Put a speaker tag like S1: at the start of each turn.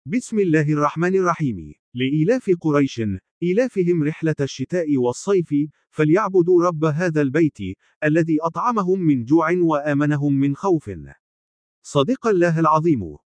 S1: بسم الله الرحمن الرحيم. لإيلاف قريش إيلافهم رحلة الشتاء والصيف فليعبدوا رب هذا البيت الذي أطعمهم من جوع وآمنهم من خوف. صدق الله العظيم.